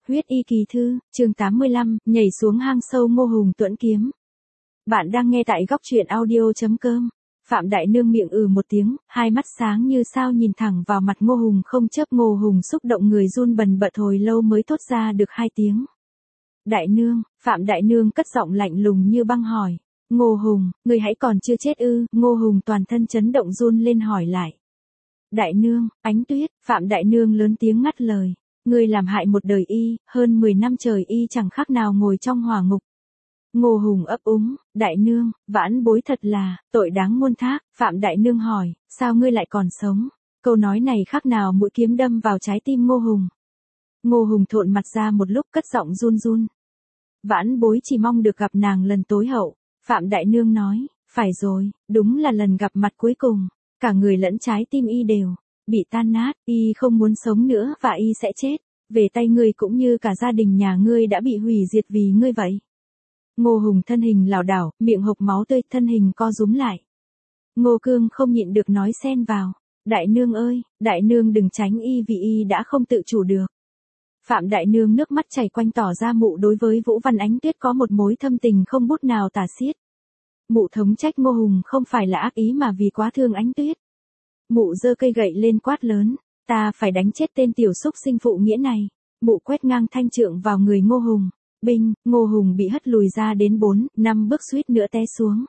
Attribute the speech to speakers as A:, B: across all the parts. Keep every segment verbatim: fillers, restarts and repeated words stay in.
A: Huyết y kỳ thư, chương tám mươi lăm, nhảy xuống hang sâu Ngô Hùng tuẫn kiếm. Bạn đang nghe tại góc truyện audio chấm com. Phạm Đại Nương miệng ừ một tiếng, hai mắt sáng như sao nhìn thẳng vào mặt Ngô Hùng không chớp. Ngô Hùng xúc động người run bần bật hồi lâu mới thốt ra được hai tiếng. Đại Nương, Phạm Đại Nương cất giọng lạnh lùng như băng hỏi. Ngô Hùng, người hãy còn chưa chết ư? Ngô Hùng toàn thân chấn động run lên hỏi lại. Đại Nương, Ánh Tuyết, Phạm Đại Nương lớn tiếng ngắt lời. Ngươi làm hại một đời y, hơn mười năm trời y chẳng khác nào ngồi trong hỏa ngục. Ngô Hùng ấp úng, Đại Nương, vãn bối thật là, tội đáng muôn thác. Phạm Đại Nương hỏi, sao ngươi lại còn sống? Câu nói này khác nào mũi kiếm đâm vào trái tim Ngô Hùng. Ngô Hùng thộn mặt ra một lúc cất giọng run run. Vãn bối chỉ mong được gặp nàng lần tối hậu. Phạm Đại Nương nói, phải rồi, đúng là lần gặp mặt cuối cùng. Cả người lẫn trái tim y đều bị tan nát, y không muốn sống nữa và y sẽ chết. Về tay ngươi cũng như cả gia đình nhà ngươi đã bị hủy diệt vì ngươi vậy. Ngô Hùng thân hình lảo đảo, miệng hộc máu tươi, thân hình co rúm lại. Ngô Cương không nhịn được nói xen vào. Đại Nương ơi, Đại Nương đừng tránh y vì y đã không tự chủ được. Phạm Đại Nương nước mắt chảy quanh tỏ ra mụ đối với Vũ Văn Ánh Tuyết có một mối thâm tình không bút nào tả xiết. Mụ thống trách Ngô Hùng không phải là ác ý mà vì quá thương Ánh Tuyết. Mụ giơ cây gậy lên quát lớn, ta phải đánh chết tên tiểu xúc sinh phụ nghĩa này. Mụ quét ngang thanh trượng vào người Ngô Hùng. Binh, Ngô Hùng bị hất lùi ra đến bốn, năm bước suýt nữa té xuống.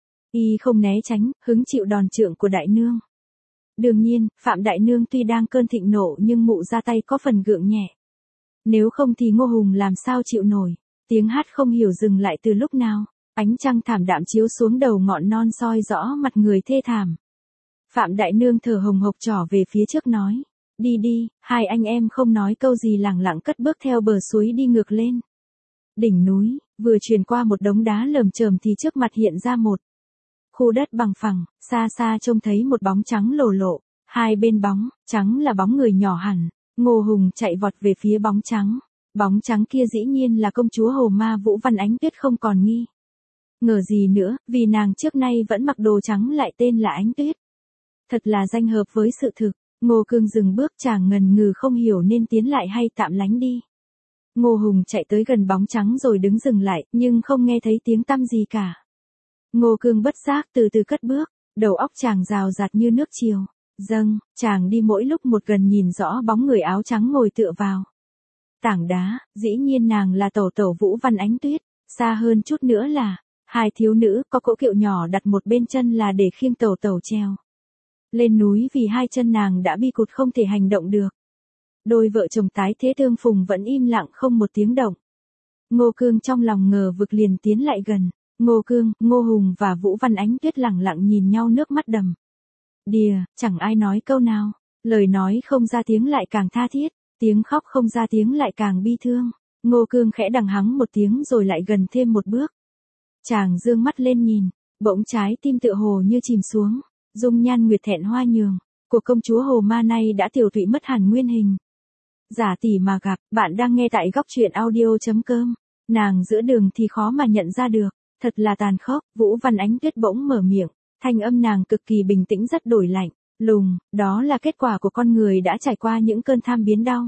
A: Y không né tránh, hứng chịu đòn trượng của Đại Nương. Đương nhiên, Phạm Đại Nương tuy đang cơn thịnh nộ nhưng mụ ra tay có phần gượng nhẹ. Nếu không thì Ngô Hùng làm sao chịu nổi. Tiếng hát không hiểu dừng lại từ lúc nào. Ánh trăng thảm đạm chiếu xuống đầu ngọn non soi rõ mặt người thê thảm. Phạm Đại Nương thở hồng hộc trỏ về phía trước nói. Đi đi, hai anh em không nói câu gì lẳng lặng cất bước theo bờ suối đi ngược lên. Đỉnh núi, vừa truyền qua một đống đá lởm chởm thì trước mặt hiện ra một khu đất bằng phẳng, xa xa trông thấy một bóng trắng lồ lộ. Hai bên bóng, trắng là bóng người nhỏ hẳn. Ngô Hùng chạy vọt về phía bóng trắng. Bóng trắng kia dĩ nhiên là công chúa Hồ Ma Vũ Văn Ánh Tuyết không còn nghi ngờ gì nữa, vì nàng trước nay vẫn mặc đồ trắng lại tên là Ánh Tuyết. Thật là danh hợp với sự thực. Ngô Cương dừng bước, chàng ngần ngừ không hiểu nên tiến lại hay tạm lánh đi. Ngô Hùng chạy tới gần bóng trắng rồi đứng dừng lại, nhưng không nghe thấy tiếng tăm gì cả. Ngô Cương bất giác từ từ cất bước, đầu óc chàng rào rạt như nước chiều. Dâng, chàng đi mỗi lúc một gần nhìn rõ bóng người áo trắng ngồi tựa vào tảng đá, dĩ nhiên nàng là tẩu tẩu Vũ Văn Ánh Tuyết. Xa hơn chút nữa là hai thiếu nữ có cỗ kiệu nhỏ đặt một bên chân là để khiêng tẩu tẩu treo lên núi vì hai chân nàng đã bi cụt không thể hành động được. Đôi vợ chồng tái thế tương phùng vẫn im lặng không một tiếng động. Ngô Cương trong lòng ngờ vực liền tiến lại gần. Ngô Cương, Ngô Hùng và Vũ Văn Ánh Tuyết lẳng lặng nhìn nhau nước mắt đầm đìa, chẳng ai nói câu nào. Lời nói không ra tiếng lại càng tha thiết, tiếng khóc không ra tiếng lại càng bi thương. Ngô Cương khẽ đằng hắng một tiếng rồi lại gần thêm một bước. Chàng dương mắt lên nhìn, bỗng trái tim tựa hồ như chìm xuống. Dung nhan nguyệt thẹn hoa nhường của công chúa Hồ Ma nay đã tiểu tụy mất hẳn nguyên hình. Giả tỷ mà gặp, bạn đang nghe tại góc truyện audio chấm com. Nàng giữa đường thì khó mà nhận ra được, thật là tàn khốc. Vũ Văn Ánh Tuyết bỗng mở miệng, thanh âm nàng cực kỳ bình tĩnh rất đổi lạnh, lùng, đó là kết quả của con người đã trải qua những cơn tham biến đau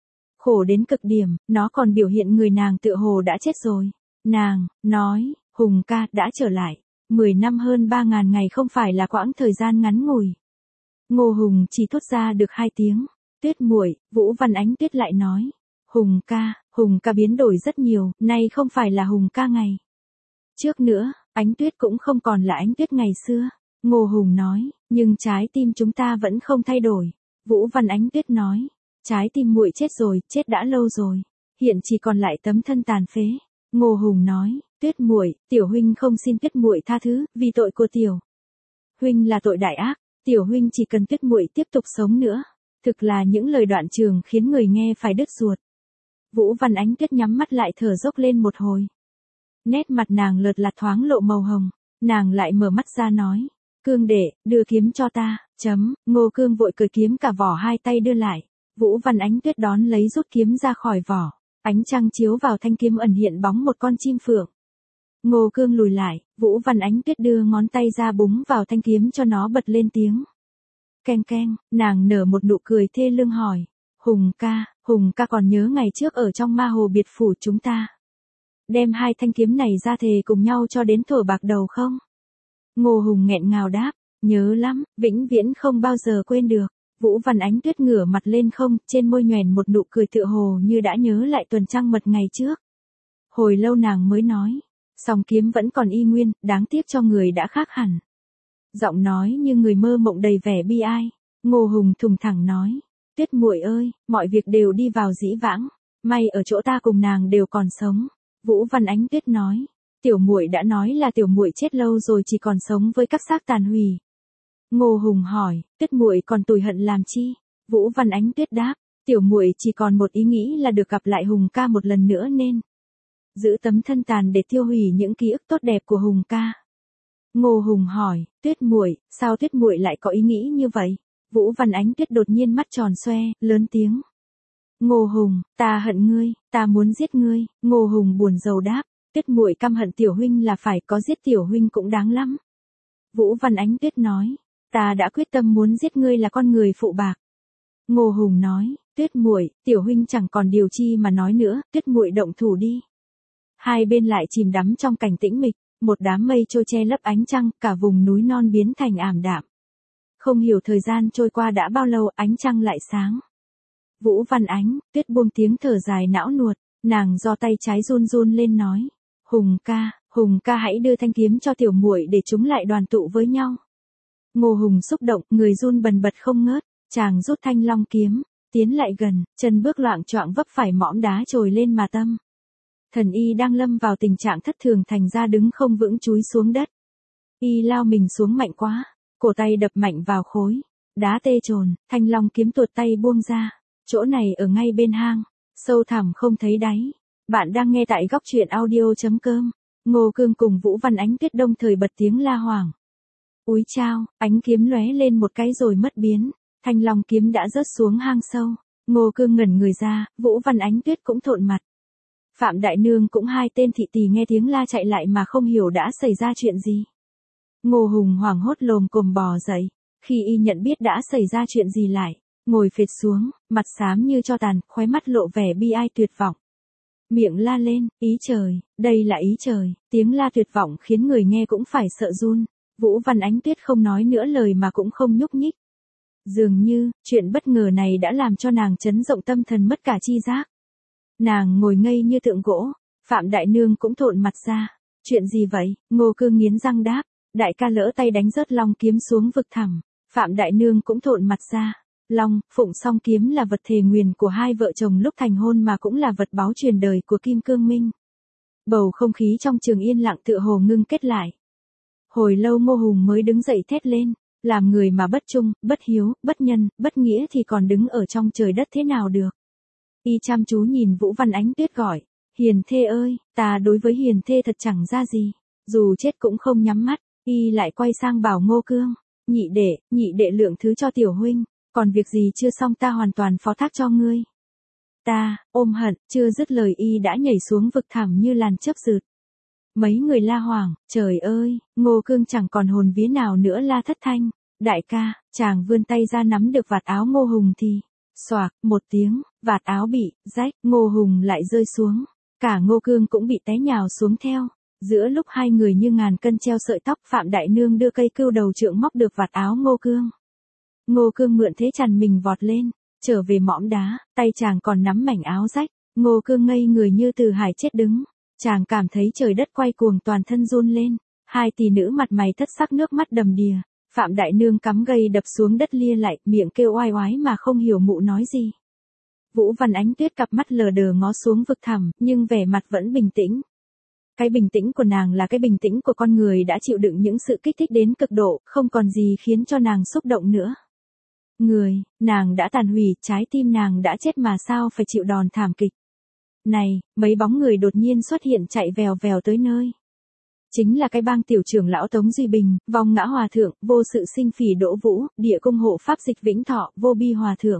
A: khổ đến cực điểm. Nó còn biểu hiện người nàng tựa hồ đã chết rồi. Nàng nói, Hùng ca đã trở lại. Mười năm hơn ba ngàn ngày không phải là quãng thời gian ngắn ngủi. Ngô Hùng chỉ thốt ra được hai tiếng. Tuyết muội. Vũ Văn Ánh Tuyết lại nói. Hùng ca, Hùng ca biến đổi rất nhiều, nay không phải là Hùng ca ngày trước nữa, Ánh Tuyết cũng không còn là Ánh Tuyết ngày xưa. Ngô Hùng nói, nhưng trái tim chúng ta vẫn không thay đổi. Vũ Văn Ánh Tuyết nói, trái tim muội chết rồi, chết đã lâu rồi, hiện chỉ còn lại tấm thân tàn phế. Ngô Hùng nói, Tuyết muội, tiểu huynh không xin Tuyết muội tha thứ, vì tội của tiểu huynh là tội đại ác, tiểu huynh chỉ cần Tuyết muội tiếp tục sống nữa. Thực là những lời đoạn trường khiến người nghe phải đứt ruột. Vũ Văn Ánh Tuyết nhắm mắt lại thở dốc lên một hồi. Nét mặt nàng lợt lạt thoáng lộ màu hồng, nàng lại mở mắt ra nói, Cương đệ, đưa kiếm cho ta, chấm. Ngô Cương vội cởi kiếm cả vỏ hai tay đưa lại. Vũ Văn Ánh Tuyết đón lấy rút kiếm ra khỏi vỏ. Ánh trăng chiếu vào thanh kiếm ẩn hiện bóng một con chim phượng. Ngô Cương lùi lại, Vũ Văn Ánh Tuyết đưa ngón tay ra búng vào thanh kiếm cho nó bật lên tiếng keng keng. Nàng nở một nụ cười thê lương hỏi, Hùng ca, Hùng ca còn nhớ ngày trước ở trong ma hồ biệt phủ chúng ta. Đem hai thanh kiếm này ra thề cùng nhau cho đến thổi bạc đầu không? Ngô Hùng nghẹn ngào đáp, nhớ lắm, vĩnh viễn không bao giờ quên được. Vũ Văn Ánh Tuyết ngửa mặt lên không, trên môi nhoẻn một nụ cười tựa hồ như đã nhớ lại tuần trăng mật ngày trước. Hồi lâu nàng mới nói, song kiếm vẫn còn y nguyên, đáng tiếc cho người đã khác hẳn. Giọng nói như người mơ mộng đầy vẻ bi ai. Ngô Hùng thùng thẳng nói, Tuyết muội ơi, mọi việc đều đi vào dĩ vãng, may ở chỗ ta cùng nàng đều còn sống. Vũ Văn Ánh Tuyết nói, tiểu muội đã nói là tiểu muội chết lâu rồi chỉ còn sống với các xác tàn hủy. Ngô Hùng hỏi, Tuyết muội còn tủi hận làm chi? Vũ Văn Ánh Tuyết đáp, tiểu muội chỉ còn một ý nghĩ là được gặp lại Hùng ca một lần nữa nên giữ tấm thân tàn để tiêu hủy những ký ức tốt đẹp của Hùng ca. Ngô Hùng hỏi, Tuyết muội, sao Tuyết muội lại có ý nghĩ như vậy? Vũ Văn Ánh Tuyết đột nhiên mắt tròn xoe, lớn tiếng. Ngô Hùng, ta hận ngươi, ta muốn giết ngươi. Ngô Hùng buồn rầu đáp, Tuyết muội căm hận tiểu huynh là phải, có giết tiểu huynh cũng đáng lắm. Vũ Văn Ánh Tuyết nói, ta đã quyết tâm muốn giết ngươi là con người phụ bạc. Ngô Hùng nói, Tuyết muội, tiểu huynh chẳng còn điều chi mà nói nữa, Tuyết muội động thủ đi. Hai bên lại chìm đắm trong cảnh tĩnh mịch, một đám mây trôi che lấp ánh trăng, cả vùng núi non biến thành ảm đạm. Không hiểu thời gian trôi qua đã bao lâu, ánh trăng lại sáng. Vũ Văn Ánh Tuyết buông tiếng thở dài não nuột, nàng do tay trái run run lên nói, Hùng ca, Hùng ca hãy đưa thanh kiếm cho tiểu muội để chúng lại đoàn tụ với nhau. Ngô Hùng xúc động, người run bần bật không ngớt, chàng rút thanh long kiếm, tiến lại gần, chân bước loạng choạng vấp phải mỏm đá trồi lên mà tâm. Thần y đang lâm vào tình trạng thất thường thành ra đứng không vững chúi xuống đất. Y lao mình xuống mạnh quá, cổ tay đập mạnh vào khối đá tê trồn, thanh long kiếm tuột tay buông ra. Chỗ này ở ngay bên hang, sâu thẳm không thấy đáy. Bạn đang nghe tại góc truyện audio.com. Ngô Cương cùng Vũ Văn Ánh Tuyết đồng thời bật tiếng la hoảng. Úi chao, ánh kiếm lóe lên một cái rồi mất biến, thanh long kiếm đã rớt xuống hang sâu. Ngô Cương ngẩn người ra, Vũ Văn Ánh Tuyết cũng thộn mặt. Phạm Đại Nương cũng hai tên thị tỳ nghe tiếng la chạy lại mà không hiểu đã xảy ra chuyện gì. Ngô Hùng hoảng hốt lồm cồm bò dậy, khi y nhận biết đã xảy ra chuyện gì lại, ngồi phệt xuống, mặt xám như tro tàn, khóe mắt lộ vẻ bi ai tuyệt vọng. Miệng la lên, ý trời, đây là ý trời, tiếng la tuyệt vọng khiến người nghe cũng phải sợ run. Vũ Văn Ánh Tuyết không nói nữa lời mà cũng không nhúc nhích. Dường như, chuyện bất ngờ này đã làm cho nàng chấn động tâm thần mất cả chi giác. Nàng ngồi ngây như tượng gỗ, Phạm Đại Nương cũng thộn mặt ra. Chuyện gì vậy? Ngô Cương nghiến răng đáp, đại ca lỡ tay đánh rớt long kiếm xuống vực thẳm. Phạm Đại Nương cũng thộn mặt ra. Long, phụng song kiếm là vật thề nguyền của hai vợ chồng lúc thành hôn mà cũng là vật báu truyền đời của Kim Cương Minh. Bầu không khí trong trường yên lặng tựa hồ ngưng kết lại. Hồi lâu Ngô Hùng mới đứng dậy thét lên, làm người mà bất trung, bất hiếu, bất nhân, bất nghĩa thì còn đứng ở trong trời đất thế nào được. Y chăm chú nhìn Vũ Văn Ánh Tuyết gọi, Hiền thê ơi, ta đối với Hiền thê thật chẳng ra gì, dù chết cũng không nhắm mắt. Y lại quay sang bảo Ngô Cương, nhị đệ, nhị đệ lượng thứ cho tiểu huynh, còn việc gì chưa xong ta hoàn toàn phó thác cho ngươi. Ta, ôm hận, chưa dứt lời y đã nhảy xuống vực thẳm như làn chớp rượt. Mấy người la hoảng, trời ơi, Ngô Cương chẳng còn hồn vía nào nữa la thất thanh. Đại ca, chàng vươn tay ra nắm được vạt áo Ngô Hùng thì, xoạc, một tiếng, vạt áo bị rách, Ngô Hùng lại rơi xuống. Cả Ngô Cương cũng bị té nhào xuống theo. Giữa lúc hai người như ngàn cân treo sợi tóc, Phạm Đại Nương đưa cây cưu đầu trượng móc được vạt áo Ngô Cương. Ngô Cương mượn thế chằn mình vọt lên, trở về mỏm đá, tay chàng còn nắm mảnh áo rách. Ngô Cương ngây người như từ hải chết đứng. Chàng cảm thấy trời đất quay cuồng, toàn thân run lên. Hai tỷ nữ mặt mày thất sắc, nước mắt đầm đìa. Phạm Đại Nương cắm gây đập xuống đất lia lại, miệng kêu oai oái mà không hiểu mụ nói gì. Vũ Văn Ánh Tuyết cặp mắt lờ đờ ngó xuống vực thẳm, nhưng vẻ mặt vẫn bình tĩnh. Cái bình tĩnh của nàng là cái bình tĩnh của con người đã chịu đựng những sự kích thích đến cực độ, không còn gì khiến cho nàng xúc động nữa. Người, nàng đã tàn hủy, trái tim nàng đã chết mà sao phải chịu đòn thảm kịch. Này, mấy bóng người đột nhiên xuất hiện chạy vèo vèo tới nơi. Chính là cái bang tiểu trưởng lão Tống Duy Bình, vong ngã hòa thượng, vô sự sinh phỉ Đỗ Vũ, địa cung hộ pháp dịch Vĩnh Thọ, vô bi hòa thượng.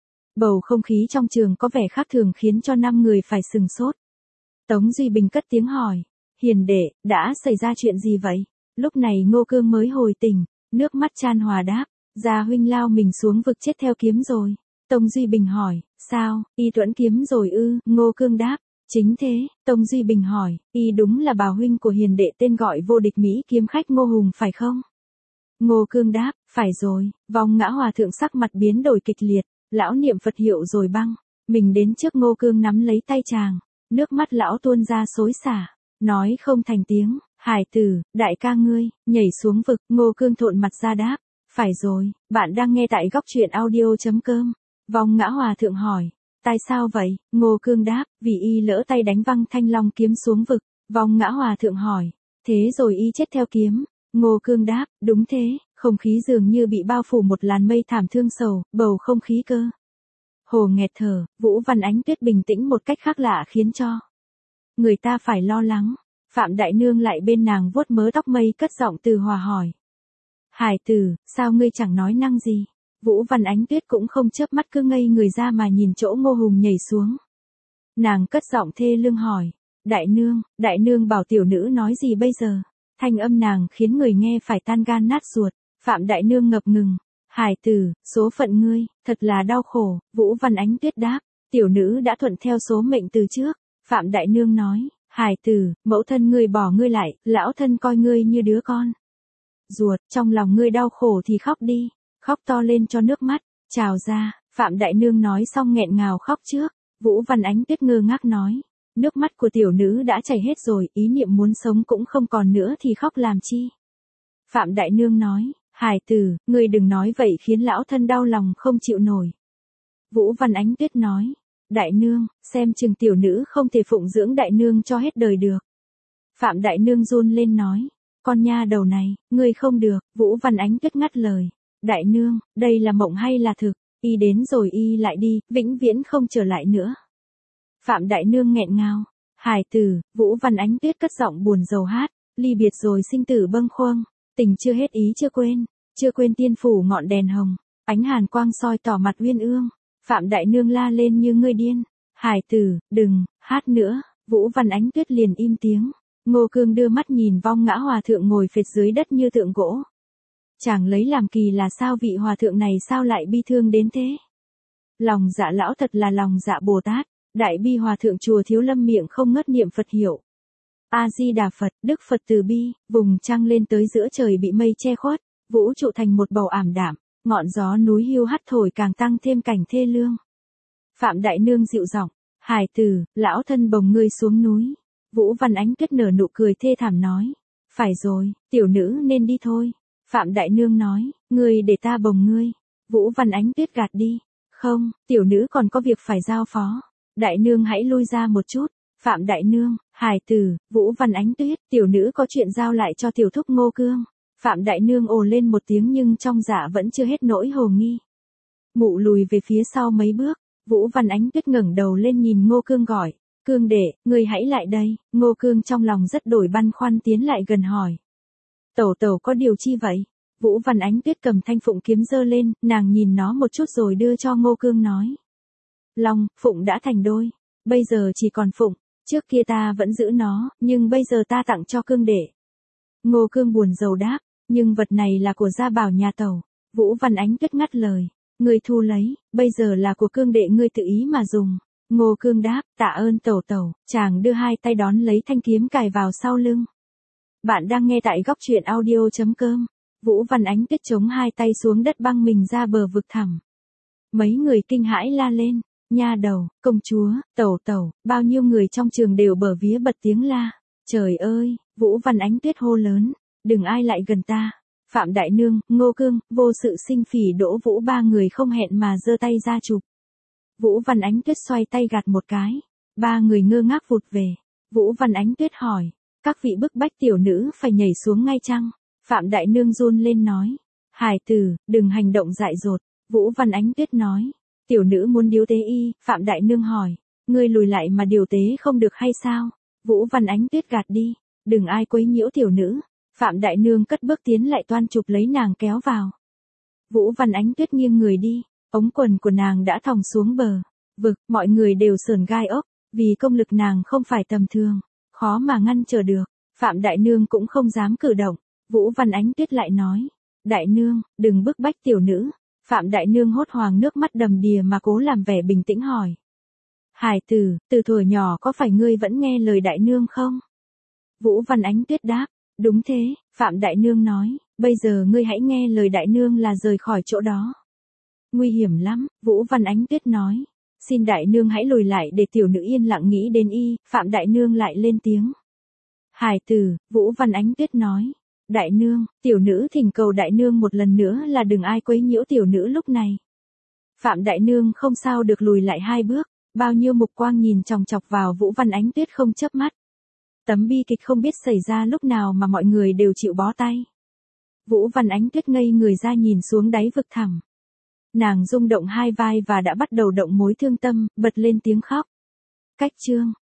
A: Bầu không khí trong trường có vẻ khác thường khiến cho năm người phải sừng sốt. Tống Duy Bình cất tiếng hỏi, Hiền đệ, đã xảy ra chuyện gì vậy? Lúc này Ngô Cương mới hồi tỉnh, nước mắt chan hòa đáp, gia huynh lao mình xuống vực chết theo kiếm rồi. Tống Duy Bình hỏi, Sao, y tuẫn kiếm rồi ư, Ngô Cương đáp. Chính thế, Tông Duy Bình hỏi, y đúng là bào huynh của hiền đệ tên gọi vô địch Mỹ kiếm khách Ngô Hùng phải không? Ngô Cương đáp, phải rồi. Vong Ngã Hòa thượng sắc mặt biến đổi kịch liệt, lão niệm Phật hiệu rồi băng. Mình đến trước Ngô Cương nắm lấy tay chàng, nước mắt lão tuôn ra xối xả, nói không thành tiếng, hải tử, đại ca ngươi, nhảy xuống vực. Ngô Cương thộn mặt ra đáp, phải rồi, bạn đang nghe tại góc truyện audio.com. Vong Ngã Hòa thượng hỏi, tại sao vậy? Ngô Cương đáp, vì y lỡ tay đánh văng thanh long kiếm xuống vực. Vong Ngã Hòa thượng hỏi, thế rồi y chết theo kiếm. Ngô Cương đáp, đúng thế. Không khí dường như bị bao phủ một làn mây thảm thương sầu, bầu không khí cơ hồ nghẹt thở. Vũ Văn Ánh Tuyết bình tĩnh một cách khác lạ khiến cho người ta phải lo lắng. Phạm Đại Nương lại bên nàng vuốt mớ tóc mây cất giọng từ hòa hỏi, hải tử, sao ngươi chẳng nói năng gì? Vũ Văn Ánh Tuyết cũng không chớp mắt cứ ngây người ra mà nhìn chỗ Ngô Hùng nhảy xuống. Nàng cất giọng thê lương hỏi, Đại Nương, Đại Nương bảo tiểu nữ nói gì bây giờ? Thanh âm nàng khiến người nghe phải tan gan nát ruột. Phạm Đại Nương ngập ngừng, hải tử, số phận ngươi, thật là đau khổ. Vũ Văn Ánh Tuyết đáp, tiểu nữ đã thuận theo số mệnh từ trước. Phạm Đại Nương nói, hải tử, mẫu thân ngươi bỏ ngươi lại, lão thân coi ngươi như đứa con ruột, trong lòng ngươi đau khổ thì khóc đi, khóc to lên cho nước mắt trào ra. Phạm Đại Nương nói xong nghẹn ngào khóc trước. Vũ Văn Ánh Tuyết ngơ ngác nói, nước mắt của tiểu nữ đã chảy hết rồi, ý niệm muốn sống cũng không còn nữa thì khóc làm chi? Phạm Đại Nương nói, hải tử, ngươi đừng nói vậy khiến lão thân đau lòng không chịu nổi. Vũ Văn Ánh Tuyết nói, Đại Nương, xem chừng tiểu nữ không thể phụng dưỡng Đại Nương cho hết đời được. Phạm Đại Nương run lên nói, con nha đầu này, ngươi không được. Vũ Văn Ánh Tuyết ngắt lời, Đại Nương, đây là mộng hay là thực? Y đến rồi y lại đi, vĩnh viễn không trở lại nữa. Phạm Đại Nương nghẹn ngào, hải tử. Vũ Văn Ánh Tuyết cất giọng buồn rầu hát, ly biệt rồi sinh tử bâng khuâng, tình chưa hết ý chưa quên, chưa quên tiên phủ ngọn đèn hồng, ánh hàn quang soi tỏ mặt uyên ương. Phạm Đại Nương la lên như ngươi điên, hải tử, đừng hát nữa. Vũ Văn Ánh Tuyết liền im tiếng. Ngô Cương đưa mắt nhìn Vong Ngã Hòa thượng ngồi phệt dưới đất như tượng gỗ. Chàng lấy làm kỳ là sao vị hòa thượng này sao lại bi thương đến thế? Lòng dạ lão thật là lòng dạ Bồ Tát. Đại bi hòa thượng chùa Thiếu Lâm miệng không ngớt niệm Phật hiệu. A Di Đà Phật, Đức Phật từ bi. Vùng trăng lên tới giữa trời bị mây che khuất, vũ trụ thành một bầu ảm đạm, ngọn gió núi hiu hắt thổi càng tăng thêm cảnh thê lương. Phạm Đại Nương dịu giọng, hải tử, lão thân bồng ngươi xuống núi. Vũ Văn Ánh Tuyết nở nụ cười thê thảm nói, phải rồi, tiểu nữ nên đi thôi. Phạm Đại Nương nói, ngươi để ta bồng ngươi. Vũ Văn Ánh Tuyết gạt đi, không, tiểu nữ còn có việc phải giao phó. Đại Nương hãy lui ra một chút. Phạm Đại Nương, hải tử. Vũ Văn Ánh Tuyết, tiểu nữ có chuyện giao lại cho tiểu thúc Ngô Cương. Phạm Đại Nương ồ lên một tiếng nhưng trong dạ vẫn chưa hết nỗi hồ nghi. Mụ lùi về phía sau mấy bước. Vũ Văn Ánh Tuyết ngẩng đầu lên nhìn Ngô Cương gọi, Cương đệ, ngươi hãy lại đây. Ngô Cương trong lòng rất đổi băn khoăn tiến lại gần hỏi, tẩu tẩu có điều chi vậy? Vũ Văn Ánh Tuyết cầm thanh phụng kiếm giơ lên, nàng nhìn nó một chút rồi đưa cho Ngô Cương nói, long, phụng đã thành đôi, bây giờ chỉ còn phụng, trước kia ta vẫn giữ nó, nhưng bây giờ ta tặng cho Cương đệ. Ngô Cương buồn rầu đáp, nhưng vật này là của gia bảo nhà tẩu. Vũ Văn Ánh Tuyết ngắt lời, ngươi thu lấy, bây giờ là của Cương đệ ngươi tự ý mà dùng. Ngô Cương đáp, tạ ơn tẩu tẩu. Chàng đưa hai tay đón lấy thanh kiếm cài vào sau lưng. Bạn đang nghe tại góc truyện audio.com. Vũ Văn Ánh Tuyết chống hai tay xuống đất băng mình ra bờ vực thẳm. Mấy người kinh hãi la lên, nha đầu, công chúa, tẩu tẩu. Bao nhiêu người trong trường đều bờ vía bật tiếng la. Trời ơi, Vũ Văn Ánh Tuyết hô lớn, đừng ai lại gần ta. Phạm Đại Nương, Ngô Cương, Vô Sự Sinh Phỉ Đỗ Vũ ba người không hẹn mà giơ tay ra chụp. Vũ Văn Ánh Tuyết xoay tay gạt một cái. Ba người ngơ ngác vụt về. Vũ Văn Ánh Tuyết hỏi, các vị bức bách tiểu nữ phải nhảy xuống ngay chăng? Phạm Đại Nương run lên nói, hải tử, đừng hành động dại dột. Vũ Văn Ánh Tuyết nói, tiểu nữ muốn điếu tế y. Phạm Đại Nương hỏi, ngươi lùi lại mà điều tế không được hay sao? Vũ Văn Ánh Tuyết gạt đi, đừng ai quấy nhiễu tiểu nữ. Phạm Đại Nương cất bước tiến lại toan chụp lấy nàng kéo vào. Vũ Văn Ánh Tuyết nghiêng người đi, ống quần của nàng đã thòng xuống bờ vực, mọi người đều sởn gai ốc, vì công lực nàng không phải tầm thường, khó mà ngăn trở được. Phạm Đại Nương cũng không dám cử động. Vũ Văn Ánh Tuyết lại nói, Đại Nương, đừng bức bách tiểu nữ. Phạm Đại Nương hốt hoảng nước mắt đầm đìa mà cố làm vẻ bình tĩnh hỏi. Hải tử, từ thuở nhỏ có phải ngươi vẫn nghe lời Đại Nương không? Vũ Văn Ánh Tuyết đáp. Đúng thế, Phạm Đại Nương nói, bây giờ ngươi hãy nghe lời Đại Nương là rời khỏi chỗ đó. Nguy hiểm lắm, Vũ Văn Ánh Tuyết nói. Xin Đại Nương hãy lùi lại để tiểu nữ yên lặng nghĩ đến y, Phạm Đại Nương lại lên tiếng. Hải tử, Vũ Văn Ánh Tuyết nói. Đại Nương, tiểu nữ thỉnh cầu Đại Nương một lần nữa là đừng ai quấy nhiễu tiểu nữ lúc này. Phạm Đại Nương không sao được lùi lại hai bước, bao nhiêu mục quang nhìn chòng chọc vào Vũ Văn Ánh Tuyết không chớp mắt. Tấm bi kịch không biết xảy ra lúc nào mà mọi người đều chịu bó tay. Vũ Văn Ánh Tuyết ngây người ra nhìn xuống đáy vực thẳm. Nàng rung động hai vai và đã bắt đầu động mối thương tâm, bật lên tiếng khóc. Cách chương